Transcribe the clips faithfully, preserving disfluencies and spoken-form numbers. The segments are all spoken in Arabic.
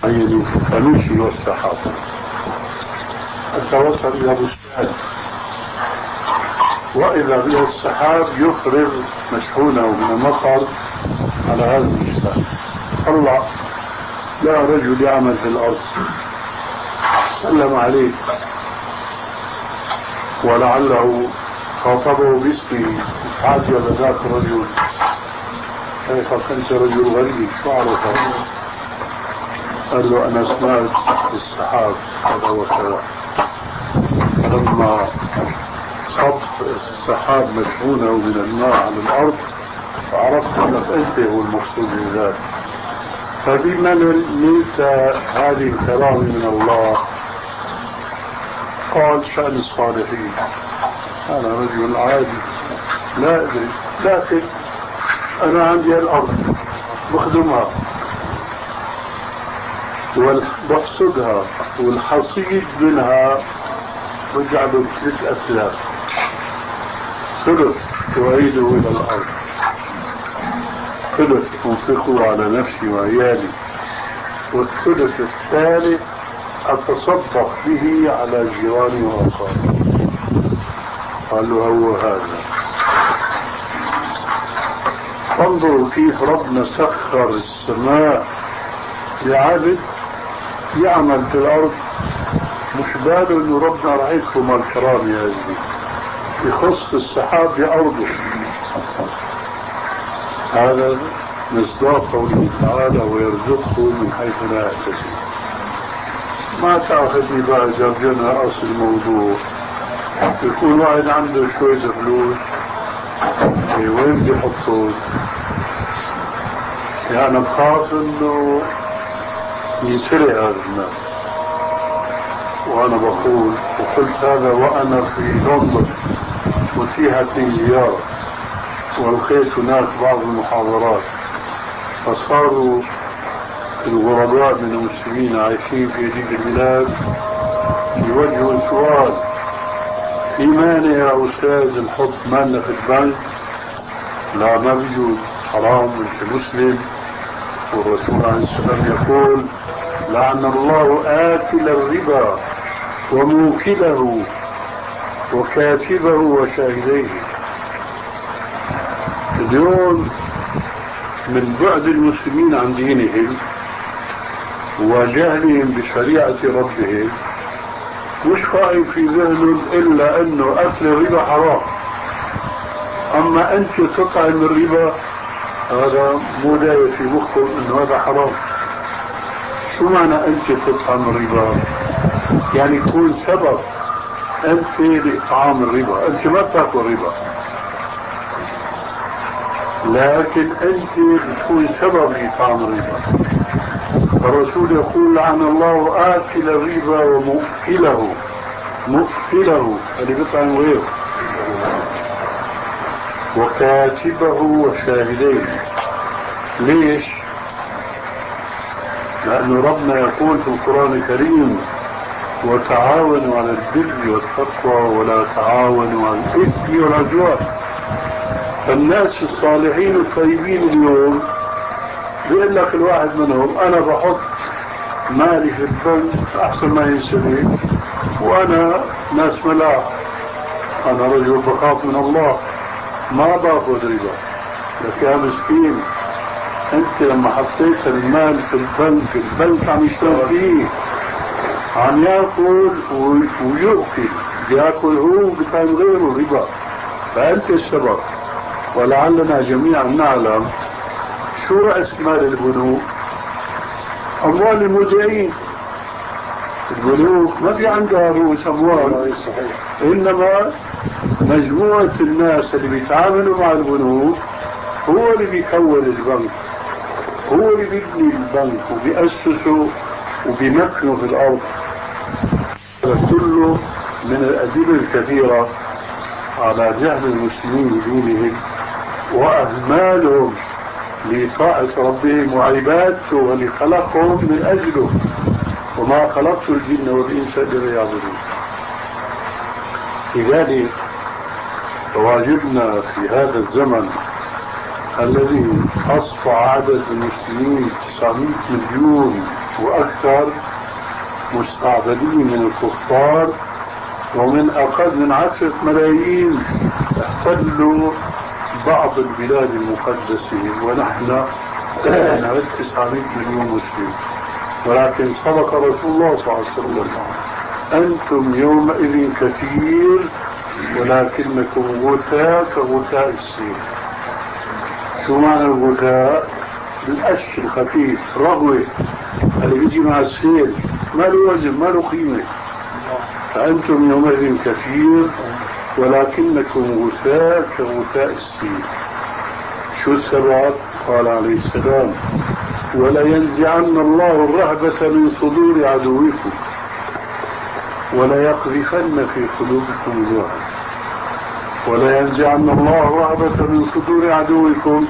عيني فنمشي والسحاب حتى وصل إلى بستان، وإذا بها السحاب يفرغ مشحونه من المطر على هذا البستان. طلع لا رجل يعمل في الأرض، سلم عليه ولعله خاطبه باسمه، تعجب ذاك الرجل كيف كنت رجل غريب شو عرفه؟ قال له أنا سمعت السحاب كذا وكذا. لما صب السحاب مشحونه من الماء على الأرض فعرفت أنك أنت هو المقصود بذلك. فبما نلت هذه الكرامة من الله قال شأن الصالحين أنا رجل عادي لا أدري، لكن أنا عندي الأرض بخدمها وبحصدها والحصيد منها رجع له بثلاث أثلاث، ثلث تعيده إلى الأرض، ثلث أنفقه على نفسي وعيالي، والثلث الثالث أتصدق به على جيراني وأقاربي. قال له هو هذا. انظروا كيف ربنا سخر السماء لعبد يعمل في الأرض، مش باله انه ربنا راح يكرم الكرامة هذه، يخص السحاب بأرضه. هذا مصداق قوله تعالى ويرزقه من حيث لا يحتسب. ما تأخذني بقى جرجنا أصل الموضوع. يكون واحد عنده شوية فلوس وين بدي يحطه؟ يعني بخاف انه يسرق هذا المال. وانا بقول وقلت هذا وانا في لندن واتيحت لي زيارة والقيت هناك بعض المحاضرات، فصاروا الغرباء من المسلمين عايشين في هذه البلاد يوجهوا سؤال: في مانع يا أستاذ نحط مالنا في البنك؟ لا، ما بيجوز، حرام، انت مسلم، والرسول عليه السلام يقول: لعن الله آكل الربا وموكله وكاتبه وشاهديه. اليوم من بعد المسلمين عن دينهم وجهلهم بشريعة ربهم مش خائف في ذهنهم إلا أنه أكل الربا حرام. أما أنت تطعم الربا هذا مو داير في مخهم أنه هذا حرام. شو معنى أنت تطعم الربا؟ يعني يكون سبب أنت لإطعام الربا. أنت ما تأكل ربا، لكن أنت بتكون سبب لإطعام الربا. الرسول يقول: لعن الله آكل الربا ومؤكله، مؤكله اللي بيطعم غيره، وكاتبه وشاهديه. ليش؟ لأن ربنا يقول في القرآن الكريم: وتعاونوا على البر والتقوى ولا تعاونوا على الإثم والعدوان. فالناس الصالحين الطيبين اليوم بيقول لك الواحد منهم: أنا بحط مالي في البنك أحسن ما ينسلك، وأنا ناس ملاح، أنا رجل بخاف من الله، ما باخذ ربا. لك يا مسكين، أنت لما حطيت المال في البنك، البنك عم يشتغل فيه، عم يأكل ويؤكل، يأكل هو بطعم غيره ربا، فأنت السبب. ولعلنا جميعا نعلم شو رأس مال البنوك؟ أموال المودعين. البنوك ما في عندها رؤوس أموال، إنما مجموعة الناس اللي بيتعاملوا مع البنوك هو اللي بيكون البنك، هو اللي بيبني البنك وبيأسسه وبيمكنه في الأرض. هذا كله من الأدلة الكثيرة على جهل المسلمين بدينهم وأهمالهم لطاعة ربهم وعبادته واللي خلقهم من أجله، وما خلقت الجن والإنس إلا ليعبدون. لذلك واجبنا في هذا الزمن الذي أصبح عدد المسلمين تسعمائة مليون وأكثر مستعبدين من الكفار، ومن أقل من عشرة ملايين احتلوا بعض البلاد المقدسة، ونحن نعد تسعمائة مليون مسلم. ولكن صدق رسول الله صلى الله عليه وسلم: أنتم يومئذ كثير ولكنكم غثاء كغثاء السيل. شو معنى الغثاء؟ القش الخفيف، رغوة اللي بيجي مع السيل، ما له وزن ما له قيمة. فأنتم يومئذ كثير ولكنكم غثاء كغثاء السيل. شو السبب؟ قال عليه السلام: ولا ينزعن الله الرهبة من صدور عدوكم ولا يقذفن في قلوبكم الوهن. ولا ينزعن الله الرهبة من صدور عدوكم،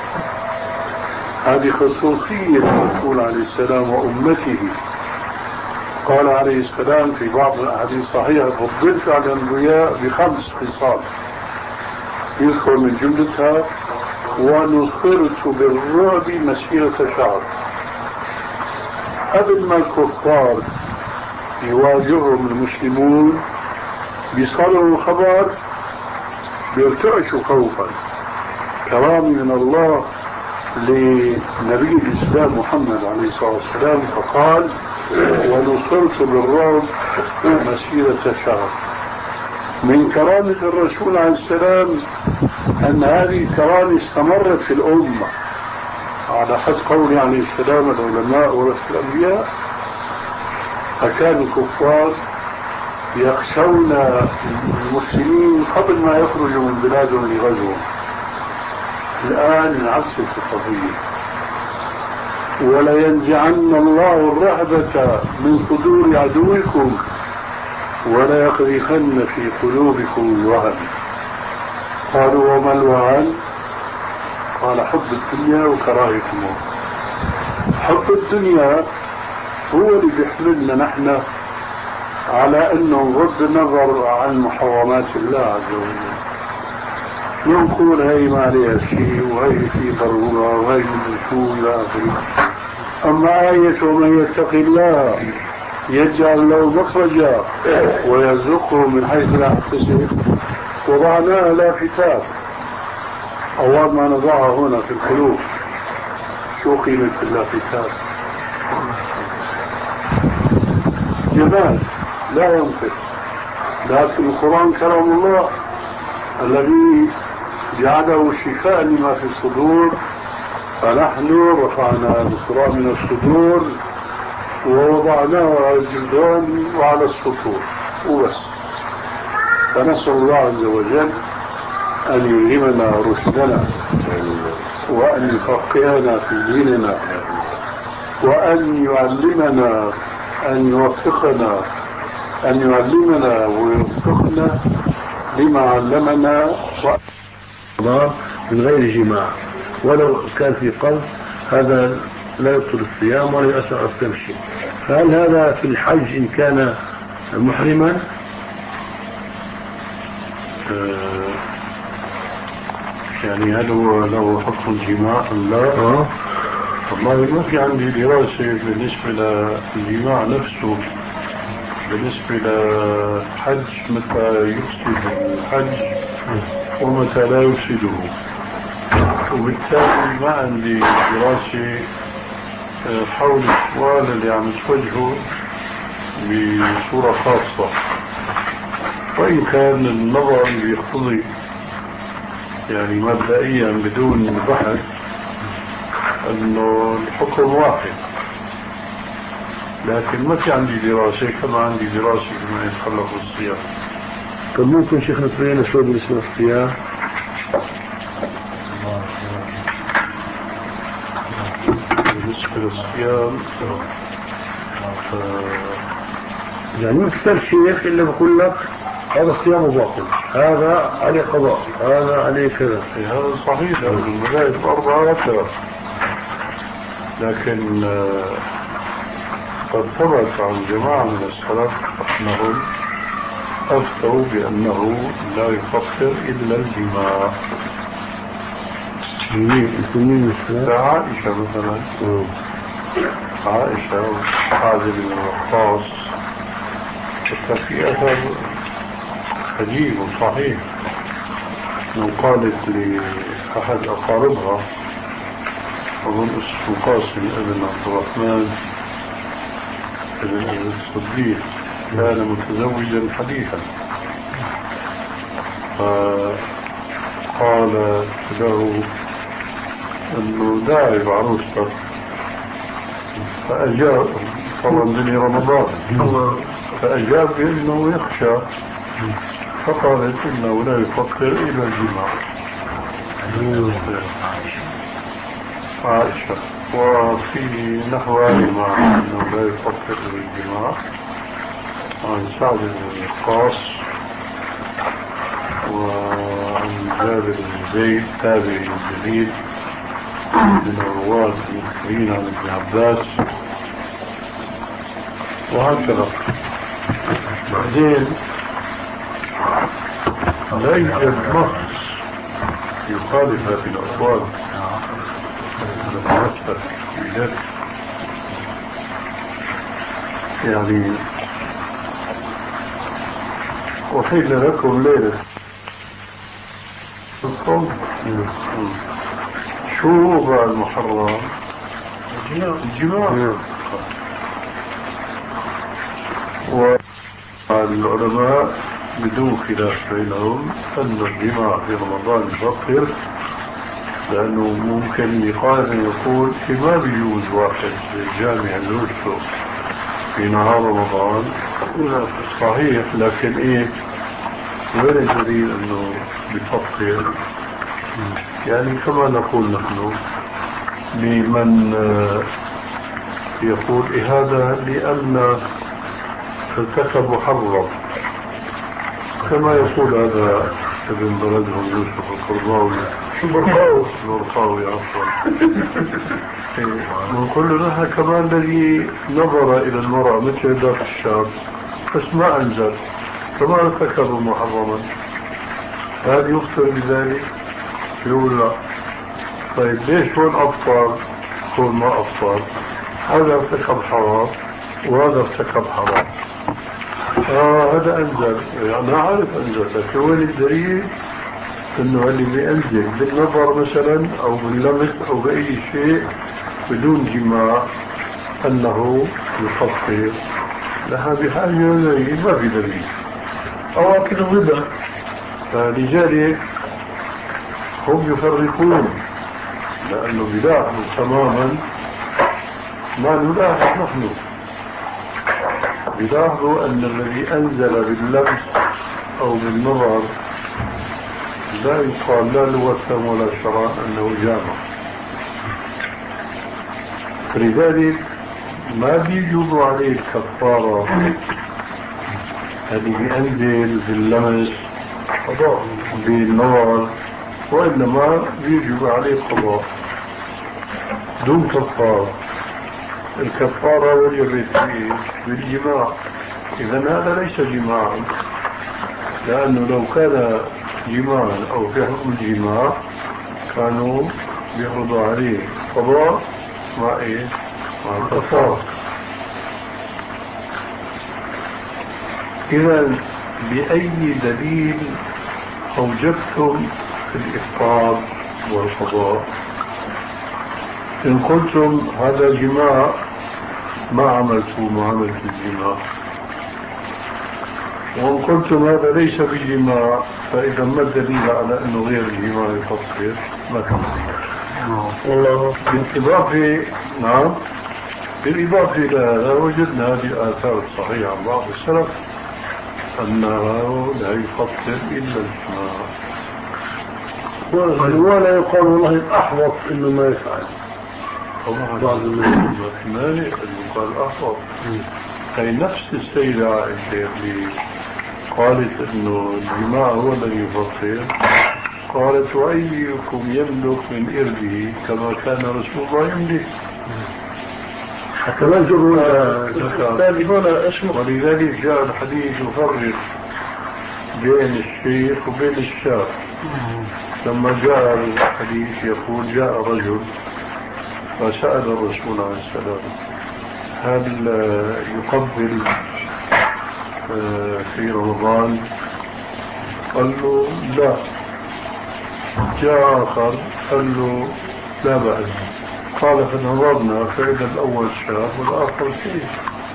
هذه خصوصية الرسول عليه السلام وأمته. قال عليه السلام في بعض الأحاديث الصحيحة: فضلت على الأنبياء بخمس خصال، يذكر من جملتها: ونصرت بالرعب مسيرة شهر. قبل ما الكفار يواجههم المسلمون بيصلوا الخبر بيرتعشوا خوفا. كرامة من الله لنبي الإسلام محمد عليه الصلاة والسلام، فقال: ونصرت بالرعب مسيرة شهر. من كرامة الرسول عليه السلام أن هذه الكرامة استمرت في الأمة، على حد قول عليه السلام: العلماء ورثة الأنبياء. فكان الكفار يخشون المسلمين قبل ما يخرجوا من بلادهم لغزوهم. الآن انعكست القضية: ولا ينزعن الله الرهبة من صدور عدوكم ولا يقذفن في قلوبكم الوهن. قالوا: وما الوهن؟ قال: حب الدنيا وكراهية الموت. حب الدنيا هو اللي بيحملنا نحن على انه نغض النظر عن محرمات الله عز وجل، نقول هي ما عليها شيء وهي في ضروره وهي من شو الى اخره. اما آية ومن يتق الله يجعل له مخرجا ويرزقه من حيث لا يحتسب وضعناها لافتات. أول ما نضعها هنا في القلوب، شو قيمة اللافتات؟ جمال لا ينطق، لكن القرآن كلام الله الذي جعله شفاء لما في الصدور. فنحن رفعنا القرآن من الصدور ووضعناه على الجدران وعلى السطور وبس. فنسأل الله عز وجل أن يلهمنا رشدنا وأن يفقهنا في ديننا وأن يعلمنا أن يوفقنا أن يعلمنا ويوفقنا لما علمنا من غير جماع، ولو كان في قلب هذا لا يبطل الصيام ولا يؤثر التمشي. فهل هذا في الحج إن كان محرما؟ آه يعني هل هو له حكم الجماع أم لا؟ أه؟ والله ما في عندي دراسة بالنسبة للجماع نفسه. بالنسبة للحج متى يفسد الحج ومتى لا يفسده، وبالتالي ما عندي دراسة حول السؤال اللي عم توجهه بصورة خاصة. وإن كان النظر بيقتضي يعني مبدئيا بدون بحث أنه الحكم واحد، لكن ما في عندي دراسة كما عندي دراسة بما يتعلق بالصيام. طب ممكن شيخنا تبين شوي بالنسبة للصيام؟ بالنسبة للصيام ف... يعني ما تسأل شيخ إلا بقول لك هذا الصيام باطل، هذا عليه قضاء، هذا عليه كذا. هذا صحيح، لأن المذاهب الأربعة هكذا. لكن قد ثبت عن جماعة من السلف أنهم أفتوا بأنه لا يفطر إلا الجماع. مين مين عائشة مثلا عائشة وسعد بن وقاص حتى في أثر عجيب وصحيح من قالت لأحد أقاربها أظن اسمه قاسم ابن عبد الرحمن ابن أبي الصديق كان متزوجا حديثا فقال له أنه داعي بعروستك فأجاب طبعا بني رمضان فأجاب بأنه يخشى فقالت إنه لا يفكر إلى الجماع عائشة وفي نحوهما أنه لا يفكر إلى الجماع عن سعد بن وقاص وعن جابر بن زيد تابعي جليل من الرواة المكثرين عن ابن عباس وهكذا. بعدين لا يوجد نص يخالف هذه الأقوال المتمثل في ذلك. يعني أحل لكم ليلة الصوم شو بقى المحرم؟ الجماع. والعلماء بدون خلاف بينهم أن الجماع في رمضان يفطر، لأنه ممكن يقال يقول ما بيجوز واحد جامع زوجته في نهار رمضان صحيح، لكن إيه وين الدليل أنه بيفطر؟ يعني كما نقول نحن لمن يقول هذا لأن ارتكب محرم، كما يقول هذا ابن بلدهم يوسف القرضاوي البرقاوي عفوا ونقول لها كمان الذي نظر إلى المرأة مثل ذاك الشاب بس ما أنزل كما ارتكب محرما، هل يفطر بذلك؟ يقول لا. طيب ليش هون أفطر هون ما أفطر؟ هذا ارتكب حرام وهذا ارتكب حرام. آه هذا أنزل، يعني أنا عارف أنزل، لكن وين الدليل إنه اللي بينزل بالنظر مثلا أو باللمس أو بأي شيء بدون جماع أنه يفطر؟ لها بحاجة دليل، ما في دليل أو أكل الغداء. فلذلك هم يفرقون، لأنه بيلاحظوا تماما ما نلاحظ نحن، بيلاحظوا أن الذي أنزل باللمس أو بالنظر لا يقال لا لغة ولا شرعا أنه جامع. فلذلك ما بيجوز عليه الكفارة الذي بينزل باللمس بالنظر، وإنما يجب عليه قضاء دون كفارة. الكفارة وجبت بالجماع، إذن هذا ليس جماعا، لأنه لو كان جماعا أو في حكم الجماع كانوا بيفرضوا عليه قضاء مع إيه؟ مع الكفارة. إذن بأي دليل أوجبتم الإفطار والقضاء؟ إن قلتم هذا جماع ما عملتوا معاملة الجماع، وإن قلتم هذا ليس بجماع فإذا ما الدليل على أنه غير الجماع يفطر؟ ما كان والله. بالإضافة نعم بالإضافة إلى هذا وجدنا هذه الآثار الصحيحة عن بعض السلف أنه لا يفطر إلا الجماع، ولا يقال والله الأحوط إنه ما يفعل. طبعا بعض المالك يقال أحوط. هي نفس السيدة عائشة اللي قالت إنه الجماع هو الذي يفطر، قالت وأيكم يملك من إربه كما كان رسول الله يملك. حتى لا يجروا ولذلك جاء الحديث يفرق بين الشيخ وبين الشاب. لما جاء الحديث يقول جاء رجل فسأل الرسول عليه السلام هل يقبل في رمضان؟ قال له لا. جاء آخر قال له لا بأس. قال فنظرنا فإذا الأول شاب والآخر شيء.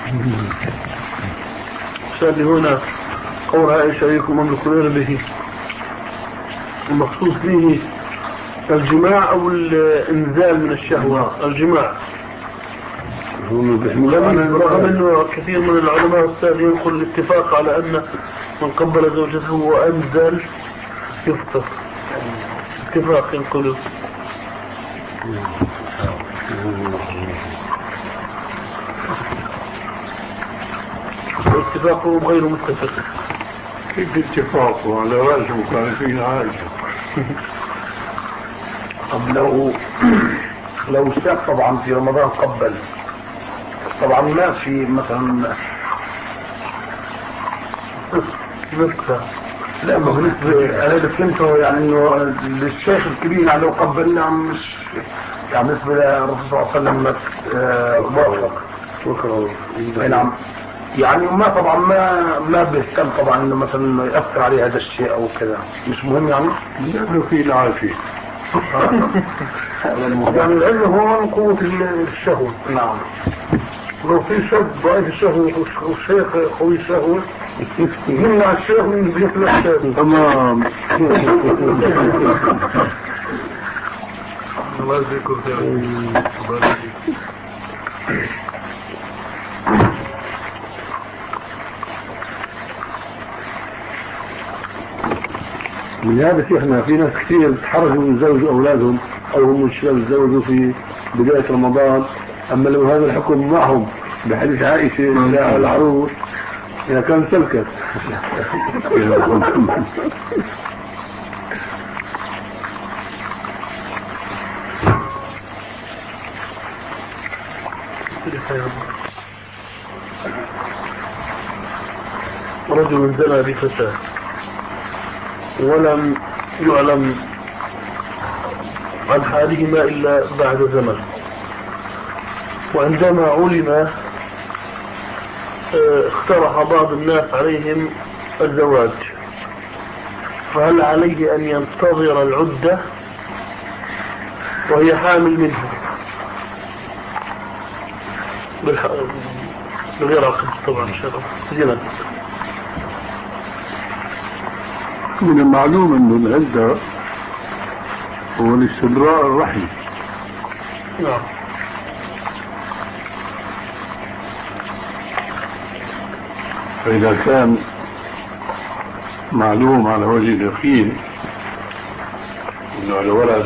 سألي هنا قول عائشة أيكم أملكون به المخصوص به الجماع أو الإنزال من الشهوة؟ الجماع. رغم أنه كثير من العلماء السابقين ينقل الاتفاق على أن من قبل زوجته وأنزل يفطر. اتفاق ينقلوا. اتفاقهم غير متفق. كيف اتفاقه على رأس مخالفين عائشة؟ طب لو لو شاب طبعا في رمضان قبل طبعا ما في مثلا نفسه. لا ما بالنسبة أنا اللي فهمته يعني إنه الشيخ الكبير يعني لو قبلنا مش يعني بالنسبة للرسول صلى الله عليه وسلم موافق وكره. نعم. يعني ما طبعا ما ما بيهتم طبعا إنه مثلا يأثر عليه هذا الشيء أو كذا مش مهم يعني. لأنه في العافية. يعني العلم هو قوة الشهوة. نعم. لو في شاب ضعيف الشهوة والشيخ قوي الشهوة يمنع الشيخ من بيخلق الشاب. تمام. الله يذكر خير. من هذا شيخنا في ناس كثير تحرجوا يتزوجوا أولادهم أو هم الشباب يتزوجوا في بداية رمضان، أما لو هذا الحكم معهم بحديث عائشة العروس إذا كان سلكت. رجل زنى بفتاة ولم يعلم عن حالهما إلا بعد زمن، وعندما علم اقترح بعض الناس عليهم الزواج، فهل عليه أن ينتظر العدة وهي حامل منه بغير عقد طبعا شرف زنا؟ من المعلوم أن العدة هو الاستبراء الرحم. نعم. فإذا كان معلوم على وجه اليقين أنه الولد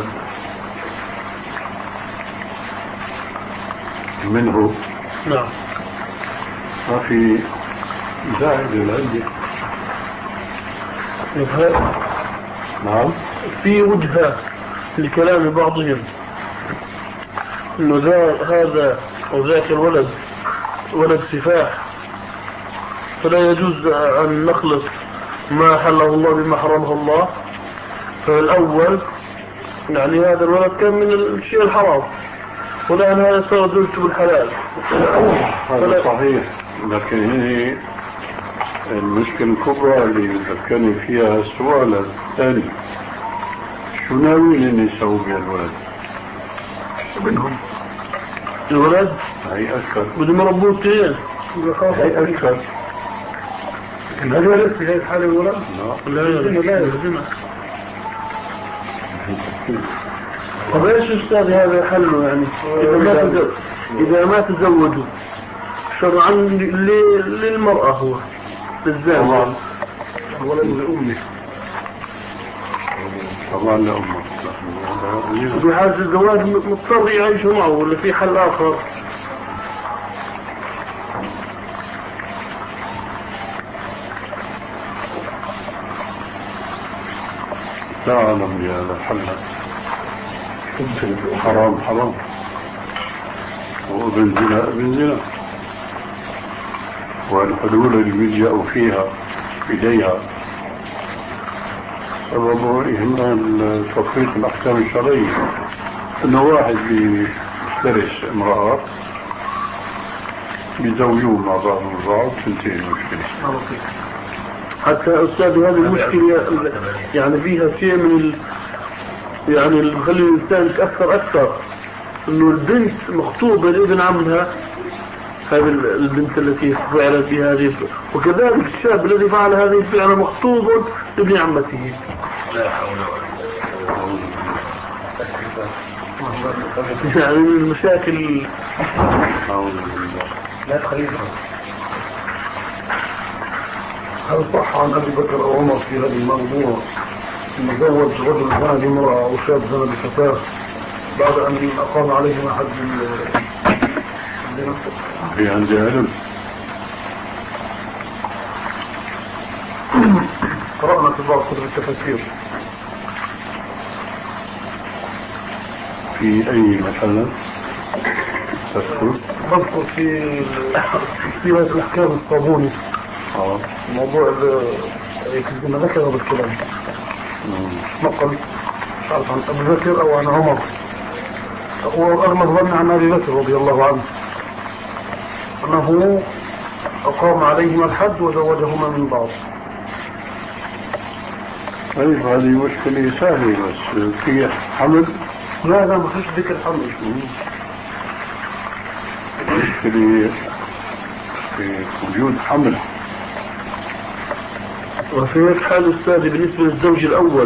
منه، نعم، ما في داعي للعدة. نعم. في وجهة لكلام بعضهم انه هذا او ذاك الولد ولد سفاح، فلا يجوز ان نخلط ما حله الله بما حرمه الله. فالاول يعني هذا الولد كان من الشيء الحرام، والان هذا صار زوجته بالحلال. هذا صحيح، لكن هي المشكلة الكبرى اللي ذكرني فيها السؤال الثاني، شو ناويين ان يسووا بهالولد؟ منهم الولد هي أشكر بدهم يربوه كثير، هي أشكر. لكن هذا ليس في هذه الحالة الولد؟ لا لا لا يلزمه. طب ايش استاذ هذا حله يعني؟ اذا ما تزوج اذا ما تزوجوا شرعا للمرأة هو للزوج، الولد لأمه طبعا لأمه. في حالة الزواج مضطر يعيش معه ولا في حل آخر؟ لا أعلم بهذا الحل. حرام حرام، وابن زنا ابن زنا، والحلول اللي بيلجأوا فيها إليها سببه إهمال تطبيق الأحكام الشرعية. إنه واحد بيفترس امرأة بيزوجون مع بعض البعض تنتهي المشكلة. حتى أستاذ هذه المشكلة يعني فيها شيء من ال... يعني اللي بخلي الإنسان يتأثر أكثر إنه البنت مخطوبة لابن عمها، هذه البنت التي فعلت بهذه، وكذلك الشاب الذي فعل هذه الفعلة مخطوب لابن عمته. لا حول ولا قوة. يعني من المشاكل. لا تخليها. هل صح عن أبي بكر أو عمر في هذا الموضوع أن زوج رجل زنا بامرأة أو شاب زنا بفتاة بعد أن أقام عليهما حد الزنا؟ في عندي علم. قرأنا في بعض كتب التفاسير. في أي مثلا تذكر؟ بذكر في في الأحكام الصابوني. اه موضوع الزنا ذكره بالكلام. نقل مش عارف عن أبي بكر أو عن عمر، وأغلب ظن عن أبي بكر رضي الله عنه أنه أقام عليهما الحد وزوجهما من بعض. طيب هذه مشكلة سهلة بس في حمل. لا لا ما فيش ذكر حمل. مشكلة في وجود حمل. وفي هيك حال أستاذي بالنسبة للزوج الأول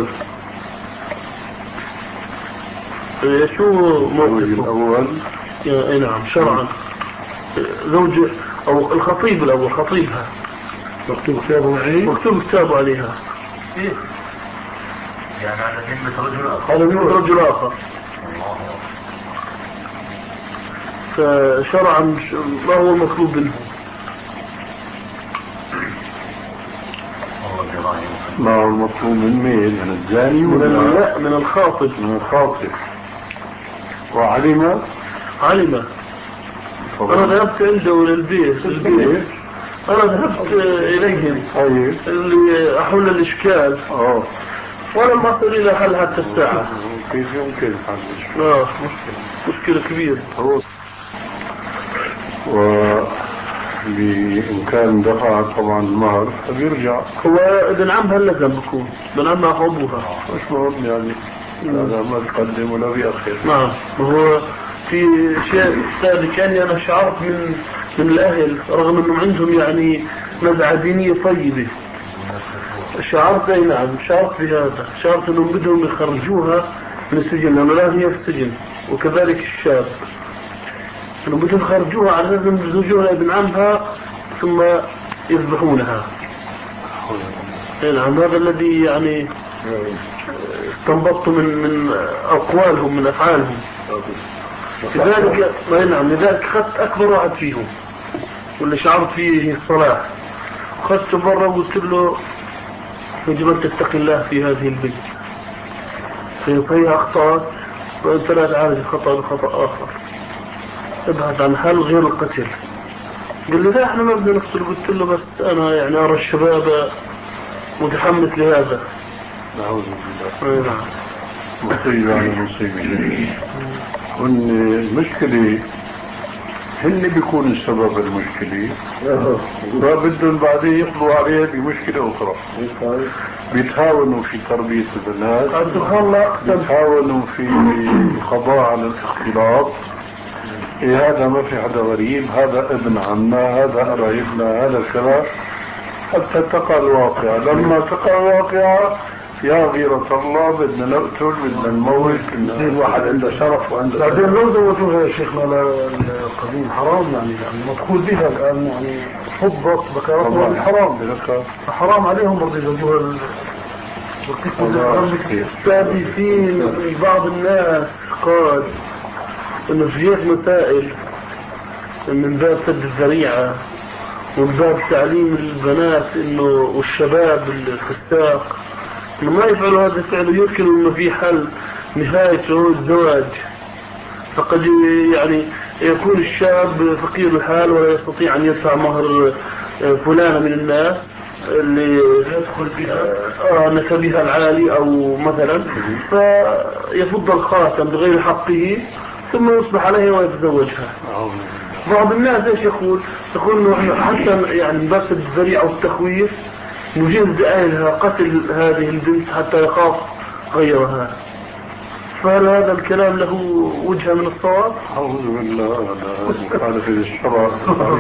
شو موقفه الأول؟ اي نعم شرعا زوج أو الخطيب الأول خطيبها مكتوب كتابه عليه مكتوب كتابه عليها إيه؟ يعني على ذمة رجل آخر على ذمة رجل آخر. فشرعا ما هو المطلوب منه؟ ما هو المطلوب من مين؟ من الزاني من ولا لا من الخاطب؟ من الخاطب. وعلم علم. أنا ذهبت عنده للبيت البيت أنا ذهبت إليهم طيب اللي أحل الإشكال اه ولم أصل إلى حل حتى الساعة. كيف يمكن حل الإشكال؟ آه مشكلة كبيرة. وبإمكان دفع طبعا المهر فبيرجع. هو ابن عمها اللزم بكون ابن عمها أخو أبوها مش مهم يعني هذا ما تقدم ولا بيأخر. نعم. وهو في شيء ثاني كان أنا شعرت من من الأهل رغم أنهم عندهم يعني نزعة دينية طيبة شعرت أي نعم شعرت بهذا شعرت أنهم بدهم يخرجوها من السجن لأنه لا هي في السجن وكذلك الشاب أنهم بدهم يخرجوها على أساس أنهم يزوجوها ابن عمها ثم يذبحونها. نعم هذا الذي يعني استنبطت من من أقوالهم من أفعالهم. لذلك نعم لذلك أخذت أكبر واحد فيهم واللي شعرت فيه الصلاح أخذته برا وقلت له يجب أن تتقي الله في هذه البيت فإن صحيح أخطأت وأنت لا تعالج الخطأ بخطأ آخر ابحث عن حل غير القتل. قال لي لا احنا ما بدنا نقتل. قلت له بس أنا يعني أرى الشباب متحمس لهذا. نعوذ بالله. نعم مصيبة على مصيبة. والمشكلة هن بيكون السبب المشكلة وبدهم بعدين يقضوا عليها بمشكلة أخرى. بيتهاونوا في تربية البنات بيتهاونوا في القضاء على الاختلاط. إيه هذا ما في حدا غريب هذا ابن عمنا هذا قرايبنا هذا كذا حتى تقع الواقع. لما تقع الواقع يا غيرة الله بدنا نقتل بدنا نموت بدنا واحد عنده شرف وعنده بعدين لو زوجوها يا شيخنا للقديم حرام يعني يعني مدخول بها الآن يعني حضت بكارتها بالحرام حرام عليهم برضه يزوجوها. الثاني في بعض الناس قال انه في هيك مسائل من باب سد الذريعة ومن باب تعليم البنات انه والشباب الفساق انه ما يفعلوا هذا الفعل ويركنوا انه في حل نهايته الزواج. فقد يعني يكون الشاب فقير الحال ولا يستطيع ان يدفع مهر فلانة من الناس اللي يدخل بها نسبها العالي او مثلا فيفض الخاتم بغير حقه ثم يصبح عليها ويتزوجها. بعض الناس ايش يقول؟ يقول انه حتى يعني من باب الذريعة او التخويف نجيز لأهلها قتل هذه البنت حتى يخاف غيرها. فهل هذا الكلام له وجهة من الصواب؟ أعوذ بالله، هذا مخالف للشرع.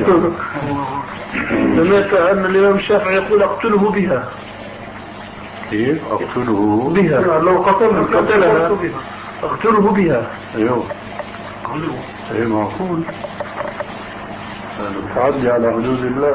سمعت أن الإمام الشافعي يقول اقتله بها. كيف أقتله بها؟ لو قتل قتلها اقتله بها. أيوه أي معقول، التعدي على حدود الله.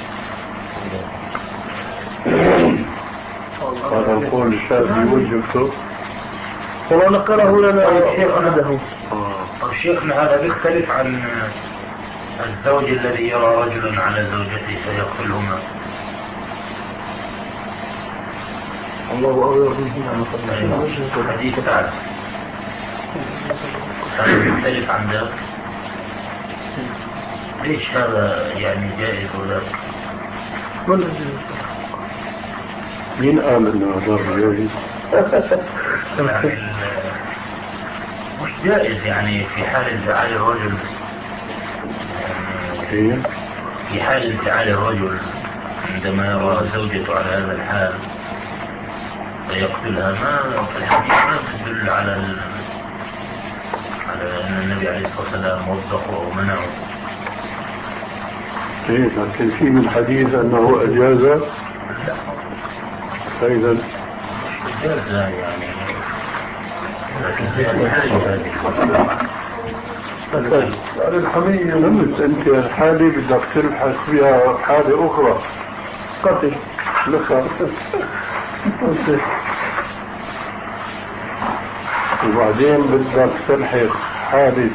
هذا القول الشافعي وجهته ولو نقله لنا شيخ أحده. طيب شيخنا هذا بيختلف عن الزوج الذي يرى رجلا على زوجته فيقتلهما. الله أكبر. حديث سعد هذا بيختلف عن ذلك. ليش هذا يعني جائز ولا؟ مين قال انه هذا جائز؟ يعني مش جائز يعني في حال انفعال الرجل، كيف؟ في حال انفعال الرجل عندما يرى زوجته على هذا الحال فيقتلها. ما في الحديث ما تدل على ال... على ان النبي عليه الصلاه والسلام وثقه ومنعه. إيه، لكن في من الحديث أنه أجاز، فإذا أجاز يعني لكن في الحالة على الحمية لمت أنت الحالة بدك تلحق بها حالة أخرى قتل لك. وبعدين بدك تلحق حالة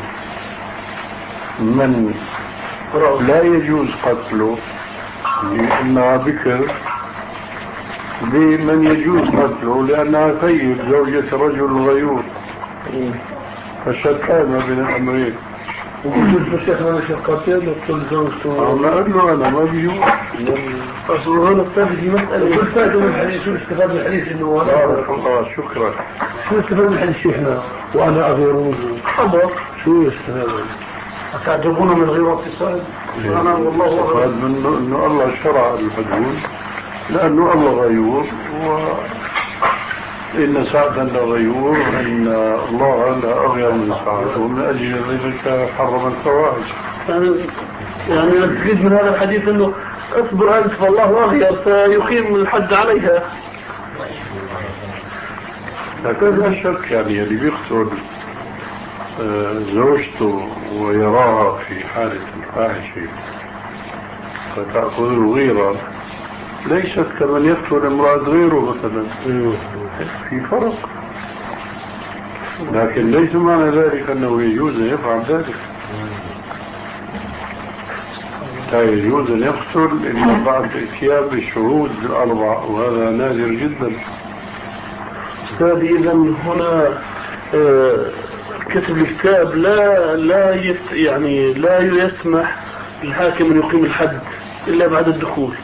من لا يجوز قتله لأنها بكر بمن يجوز قتله لأنها ثيب زوجة رجل غيور، فشتان بين الأمرين. وقلت الشيخ أنا شيخ قتل وقتل زوجته. ما قال له أنا ما بيجوز. أصل هنا الثالث دي مسألة شو الفائدة من الحديث؟ شو استفاد من الحديث إنه بارك الله، شكرا. شو استفاد من الحديث شيخنا؟ وأنا أغير خبر. شو استفاد؟ أتعجبون من غير اتصال؟ أنا والله استفاد منه إنه الله شرع الحدود لأنه الله غيور، وإن سعدا لغيور وإن الله لا أغير من سعد، ومن أجل ذلك حرم الفواحش. يعني يعني نستفيد من هذا الحديث إنه اصبر أنت فالله أغير سيقيم الحد عليها. لكن لا شك يعني اللي بيقتل زوجته ويراها في حالة الفاحشة فتأخذ الغيرة ليست كمن يقتل امرأة غيره مثلا، في فرق. لكن ليس معنى ذلك أنه يجوز أن يفعل ذلك. لا يجوز أن يقتل إلا بعد إتيان بالشهود الأربعة، وهذا نادر جدا. أستاذ إذا هنا آه كتب الكتاب لا لا يف يعني لا يسمح للحاكم أن يقيم الحد إلا بعد الدخول.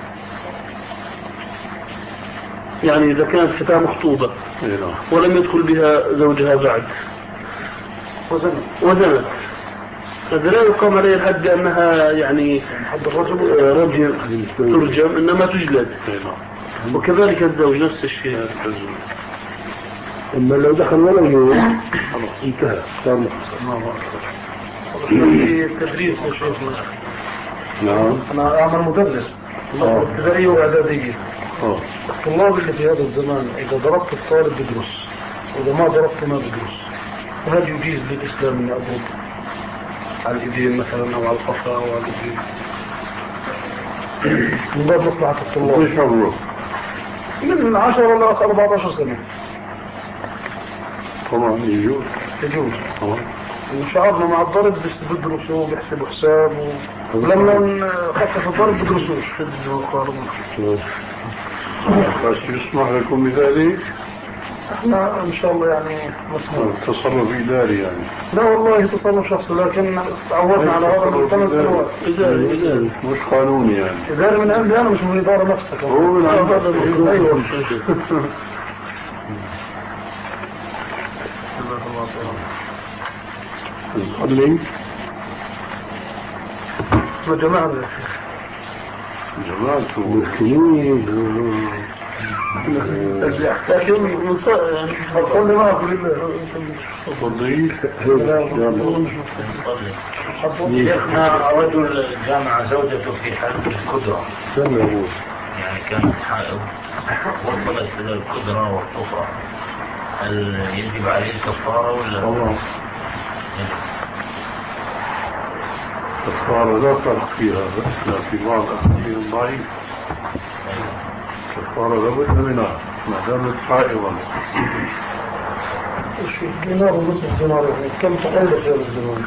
يعني إذا كانت فتاة مخطوبة ولم يدخل بها زوجها بعد وزنت وزنت هذا لا يقام عليه الحد بأنها يعني حد الرجل رجل ترجم، إنما تجلد. وكذلك الزوج نفس الشيء. أما لو دخل ولا يوم انتهى صار في التدريس يا شيخنا. نعم أنا أعمل مدرس ابتدائية وإعدادية. الطلاب اللي في هذا الزمان إذا ضربت الطالب بدرس وإذا ما ضربته ما بدرس، وهل يجيز للإسلام أن أضرب على الإيدين مثلا أو على القفا أو على الإيدين من باب مصلحة الطلاب؟ ايش عمره؟ من عشرة إلى أربعة عشر سنة. طبعا يجوز يجوز. طبعا. وشعبنا مع الضرب بدرسوا بيحسبوا حساب و... ولما خفف الضرب بدرسوش. بس يسمح لكم بذلك؟ احنا ان شاء الله يعني مسموح. تصرف إداري يعني؟ لا والله تصرف شخصي، لكن تعودنا على هذا من ثمان سنوات. إداري إداري مش قانوني يعني. إداري من عندي أنا مش من الإدارة نفسها. هو من عندي. أيوة. نصلي ما جمعنا جماعته مسكين لكن يعني صلي معكم لله تفضلي. شيخنا رجل جامع زوجته في حالة القدرة، يعني كانت حائض وصلت إلى القدرة والطهر، هل يجب عليه الكفارة ولا؟ طبعا كفارة لا فرق فيها، بس في بعض الأحاديث ضعيف. كفارة لابد منها ما دامت حائضا. دينار ونصف دينار، يعني كم تقلت هذا الزمان؟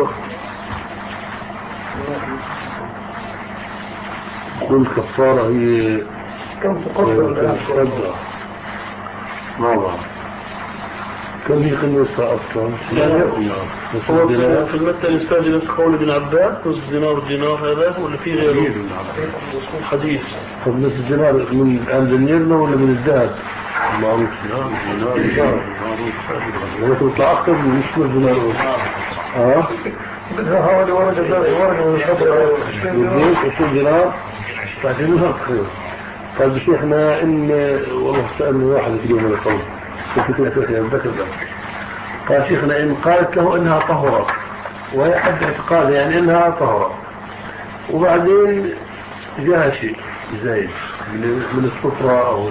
كل كفارة هي كم تقدر الآن؟ تقدر ما بعرف كم هي قيمتها أصلا؟ لا يأتي هو في المثل السادس قول ابن عباس نصف دينار دينار هذا ولا في غيره؟ حديث. طب نصف دينار من الآن دنيرنا ولا من الذهب؟ معروف. لا دينار دينار معروف. ولكن يطلع أكثر من نصف دينار. اه بدها هذا ورقة ورقة من الخبر عشرين دينار بعدين نفرق خير. قال بشيخنا إن والله سألني واحد في اليوم القول كنت أسأل يا بكر قال شيخنا إن قالت له إنها طهرة وهي حد اعتقاد يعني إنها طهرة وبعدين جاء شيء زايد من السفرة أو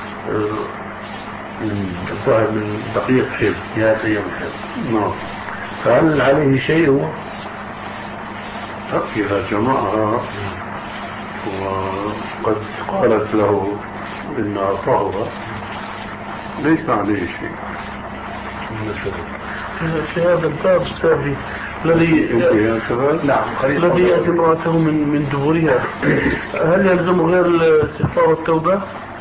من بقية حيض يا أيام الحيض. نعم. فهل عليه شيء؟ إذا جمعها وقد قالت له إنها طهرة ليس عليه شيء. في هذا الباب السابق الذي نعم الذي يأتي امرأته من من دبرها، هل يلزم غير الاستغفار والتوبة؟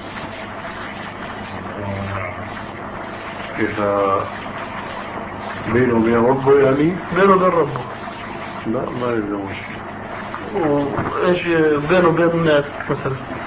إذا بينه وبين ربه يعني؟ بينه وبين ربه. لا ما يلزم شيء. وإيش بينه وبين الناس مثلا؟